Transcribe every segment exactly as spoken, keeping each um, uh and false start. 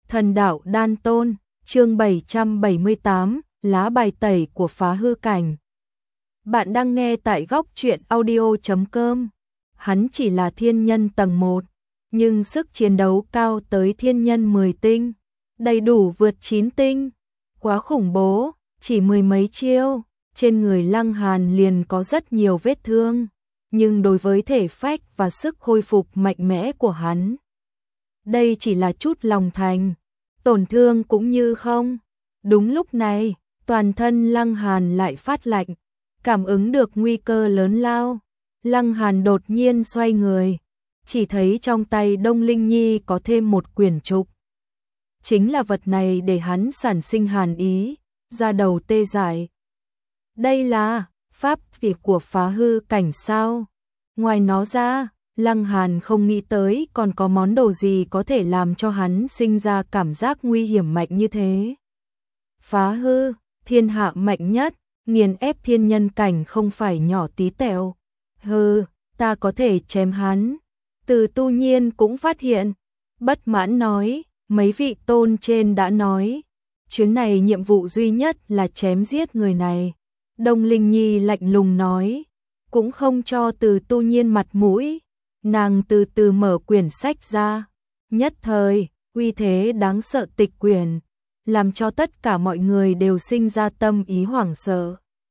Thần đạo đan tôn, chương bảy trăm bảy mươi tám, lá bài tẩy của phá hư cảnh. Bạn đang nghe tại góc truyện audio chấm com. Hắn chỉ là thiên nhân tầng một, nhưng sức chiến đấu cao tới thiên nhân mười tinh, đầy đủ vượt chín tinh. Quá khủng bố, chỉ mười mấy chiêu, trên người Lăng Hàn liền có rất nhiều vết thương, nhưng đối với thể phách và sức khôi phục mạnh mẽ của hắn, đây chỉ là chút lòng thành, tổn thương cũng như không. Đúng lúc này, toàn thân Lăng Hàn lại phát lạnh, cảm ứng được nguy cơ lớn lao. Lăng Hàn đột nhiên xoay người, chỉ thấy trong tay Đông Linh Nhi có thêm một quyển trục. Chính là vật này để hắn sản sinh hàn ý, da đầu tê dại. Đây là pháp việc của phá hư cảnh sao? Ngoài nó ra, Lăng Hàn không nghĩ tới còn có món đồ gì có thể làm cho hắn sinh ra cảm giác nguy hiểm mạnh như thế. Phá hư, thiên hạ mạnh nhất, nghiền ép thiên nhân cảnh không phải nhỏ tí tẹo. Hừ, ta có thể chém hắn. Từ Tu Nhiên cũng phát hiện, bất mãn nói, mấy vị tôn trên đã nói, chuyến này nhiệm vụ duy nhất là chém giết người này. Đông Linh Nhi lạnh lùng nói, cũng không cho Từ Tu Nhiên mặt mũi. Nàng từ từ mở quyển sách ra, nhất thời, uy thế đáng sợ tịch quyển, làm cho tất cả mọi người đều sinh ra tâm ý hoảng sợ.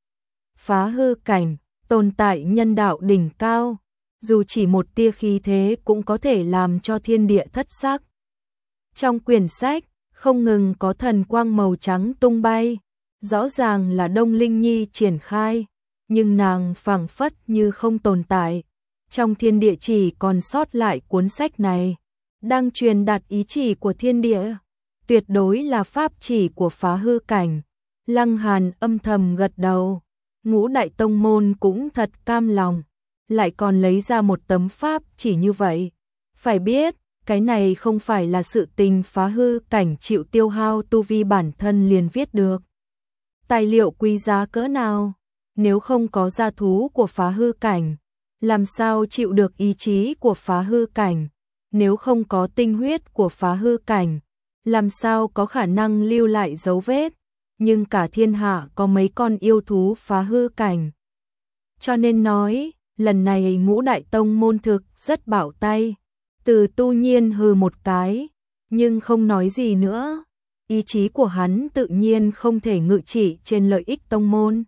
Phá hư cảnh, tồn tại nhân đạo đỉnh cao, dù chỉ một tia khí thế cũng có thể làm cho thiên địa thất sắc. Trong quyển sách, không ngừng có thần quang màu trắng tung bay, rõ ràng là Đông Linh Nhi triển khai, nhưng nàng phảng phất như không tồn tại. Trong thiên địa chỉ còn sót lại cuốn sách này, đang truyền đạt ý chỉ của thiên địa, tuyệt đối là pháp chỉ của phá hư cảnh. Lăng Hàn âm thầm gật đầu, ngũ đại tông môn cũng thật cam lòng, lại còn lấy ra một tấm pháp chỉ như vậy. Phải biết, cái này không phải là sự tình phá hư cảnh chịu tiêu hao tu vi bản thân liền viết được. Tài liệu quý giá cỡ nào, nếu không có gia thú của phá hư cảnh, làm sao chịu được ý chí của phá hư cảnh, nếu không có tinh huyết của phá hư cảnh, làm sao có khả năng lưu lại dấu vết, nhưng cả thiên hạ có mấy con yêu thú phá hư cảnh. Cho nên nói, lần này ngũ đại tông môn thực rất bạo tay. Từ Tu Nhiên hừ một cái, nhưng không nói gì nữa, ý chí của hắn tự nhiên không thể ngự trị trên lợi ích tông môn.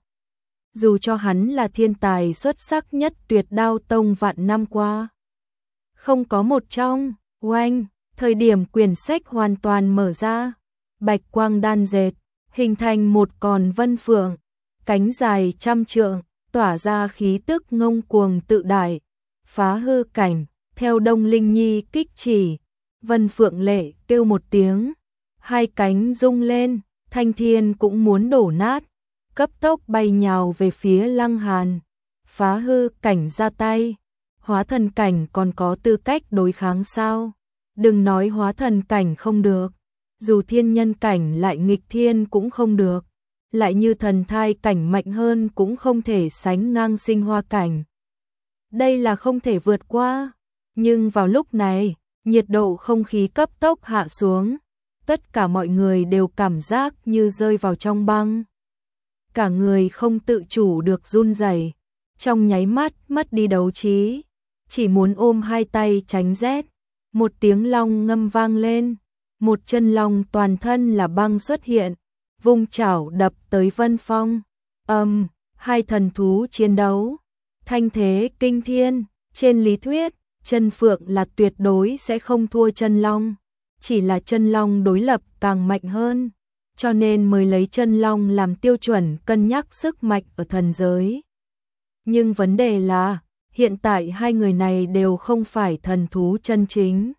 Dù cho hắn là thiên tài xuất sắc nhất Tuyệt Đao Tông vạn năm qua, không có một trong. Oanh, thời điểm quyển sách hoàn toàn mở ra, bạch quang đan dệt, hình thành một con vân phượng, cánh dài trăm trượng, tỏa ra khí tức ngông cuồng tự đại. Phá hư cảnh, theo Đông Linh Nhi kích chỉ, vân phượng lệ kêu một tiếng, hai cánh rung lên, thanh thiên cũng muốn đổ nát, cấp tốc bay nhào về phía Lăng Hàn. Phá hư cảnh ra tay, hóa thần cảnh còn có tư cách đối kháng sao? Đừng nói hóa thần cảnh không được, dù thiên nhân cảnh lại nghịch thiên cũng không được, lại như thần thai cảnh mạnh hơn cũng không thể sánh ngang sinh hoa cảnh. Đây là không thể vượt qua. Nhưng vào lúc này, nhiệt độ không khí cấp tốc hạ xuống, tất cả mọi người đều cảm giác như rơi vào trong băng. Cả người không tự chủ được run rẩy, trong nháy mắt mất đi đấu trí, chỉ muốn ôm hai tay tránh rét. Một tiếng long ngâm vang lên, một chân long toàn thân là băng xuất hiện, vung chảo đập tới Vân Phong. Âm, um, hai thần thú chiến đấu, thanh thế kinh thiên. Trên lý thuyết, chân phượng là tuyệt đối sẽ không thua chân long, chỉ là chân long đối lập càng mạnh hơn, cho nên mới lấy chân long làm tiêu chuẩn cân nhắc sức mạnh ở thần giới. Nhưng vấn đề là, hiện tại hai người này đều không phải thần thú chân chính.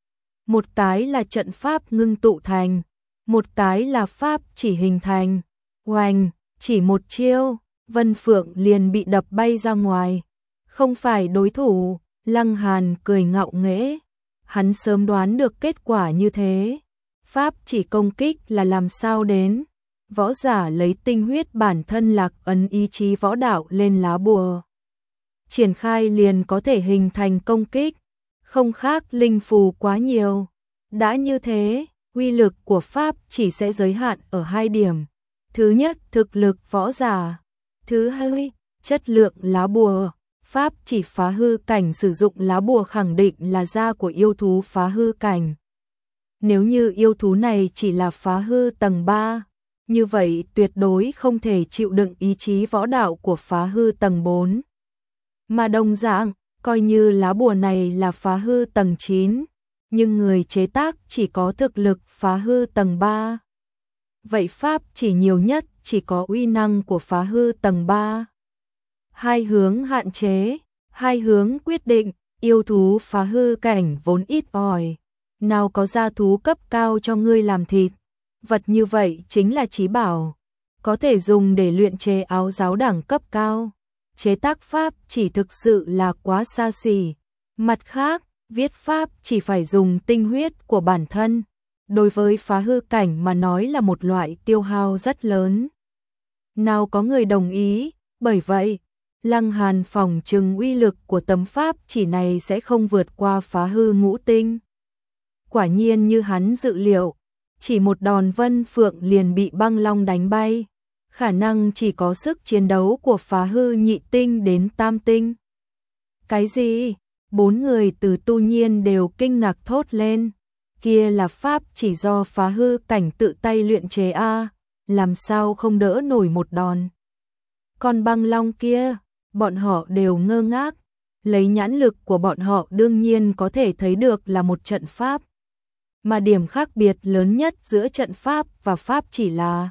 Một cái là trận pháp ngưng tụ thành, một cái là pháp chỉ hình thành. Oanh, chỉ một chiêu, Vân Phượng liền bị đập bay ra ngoài. Không phải đối thủ. Lăng Hàn cười ngạo nghễ, hắn sớm đoán được kết quả như thế. Pháp chỉ công kích là làm sao đến, võ giả lấy tinh huyết bản thân lạc ấn ý chí võ đạo lên lá bùa, triển khai liền có thể hình thành công kích, không khác linh phù quá nhiều. Đã như thế, uy lực của pháp chỉ sẽ giới hạn ở hai điểm. Thứ nhất, thực lực võ giả. Thứ hai, chất lượng lá bùa. Pháp chỉ phá hư cảnh sử dụng lá bùa khẳng định là da của yêu thú phá hư cảnh. Nếu như yêu thú này chỉ là phá hư tầng ba, như vậy tuyệt đối không thể chịu đựng ý chí võ đạo của phá hư tầng bốn. Mà đồng dạng, coi như lá bùa này là phá hư tầng chín, nhưng người chế tác chỉ có thực lực phá hư tầng ba. Vậy pháp chỉ nhiều nhất chỉ có uy năng của phá hư tầng ba. Hai hướng hạn chế, hai hướng quyết định, yêu thú phá hư cảnh vốn ít ỏi, nào có gia thú cấp cao cho ngươi làm thịt. Vật như vậy chính là chí bảo, có thể dùng để luyện chế áo giáo đẳng cấp cao. Chế tác pháp chỉ thực sự là quá xa xỉ. Mặt khác, viết pháp chỉ phải dùng tinh huyết của bản thân. Đối với phá hư cảnh mà nói là một loại tiêu hao rất lớn. Nào có người đồng ý, bởi vậy, Lăng Hàn phỏng chừng uy lực của tấm pháp chỉ này sẽ không vượt qua phá hư ngũ tinh. Quả nhiên như hắn dự liệu, chỉ một đòn Vân Phượng liền bị băng long đánh bay. Khả năng chỉ có sức chiến đấu của phá hư nhị tinh đến tam tinh. Cái gì? Bốn người từ Tu Nhiên đều kinh ngạc thốt lên. Kia là pháp chỉ do phá hư cảnh tự tay luyện chế a, làm sao không đỡ nổi một đòn. Còn băng long kia, bọn họ đều ngơ ngác. Lấy nhãn lực của bọn họ đương nhiên có thể thấy được là một trận pháp. Mà điểm khác biệt lớn nhất giữa trận pháp và pháp chỉ là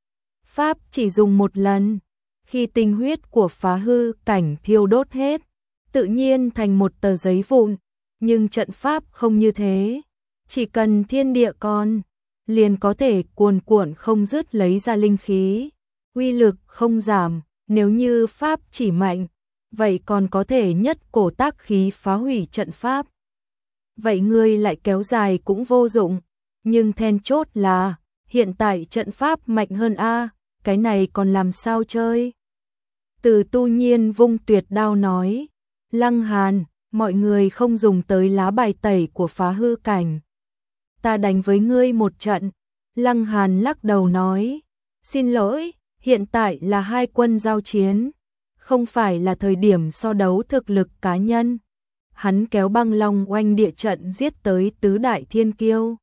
pháp chỉ dùng một lần, khi tinh huyết của phá hư cảnh thiêu đốt hết, tự nhiên thành một tờ giấy vụn, nhưng trận pháp không như thế, chỉ cần thiên địa còn, liền có thể cuồn cuộn không dứt lấy ra linh khí, uy lực không giảm. Nếu như pháp chỉ mạnh, vậy còn có thể nhất cổ tác khí phá hủy trận pháp. Vậy ngươi lại kéo dài cũng vô dụng, nhưng then chốt là hiện tại trận pháp mạnh hơn a, cái này còn làm sao chơi? Từ Tu Nhiên vung tuyệt đao nói, Lăng Hàn, mọi người không dùng tới lá bài tẩy của phá hư cảnh. Ta đánh với ngươi một trận. Lăng Hàn lắc đầu nói, xin lỗi, hiện tại là hai quân giao chiến, không phải là thời điểm so đấu thực lực cá nhân. Hắn kéo băng long oanh địa trận giết tới tứ đại thiên kiêu.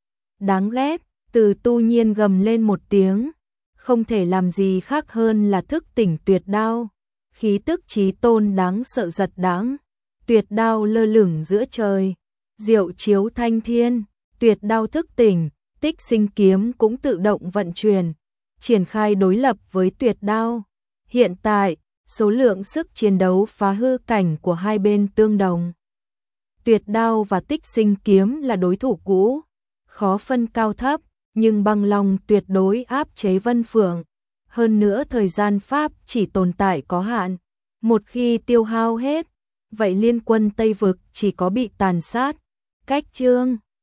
Đáng ghét, Từ Tu Nhiên gầm lên một tiếng, không thể làm gì khác hơn là thức tỉnh tuyệt đao. Khí tức chí tôn đáng sợ giật đáng, tuyệt đao lơ lửng giữa trời, diệu chiếu thanh thiên, tuyệt đao thức tỉnh, tích sinh kiếm cũng tự động vận chuyển, triển khai đối lập với tuyệt đao. Hiện tại, số lượng sức chiến đấu phá hư cảnh của hai bên tương đồng. Tuyệt đao và tích sinh kiếm là đối thủ cũ, khó phân cao thấp, nhưng băng long tuyệt đối áp chế Vân Phượng. Hơn nữa thời gian pháp chỉ tồn tại có hạn, một khi tiêu hao hết, vậy liên quân Tây Vực chỉ có bị tàn sát. Cách chương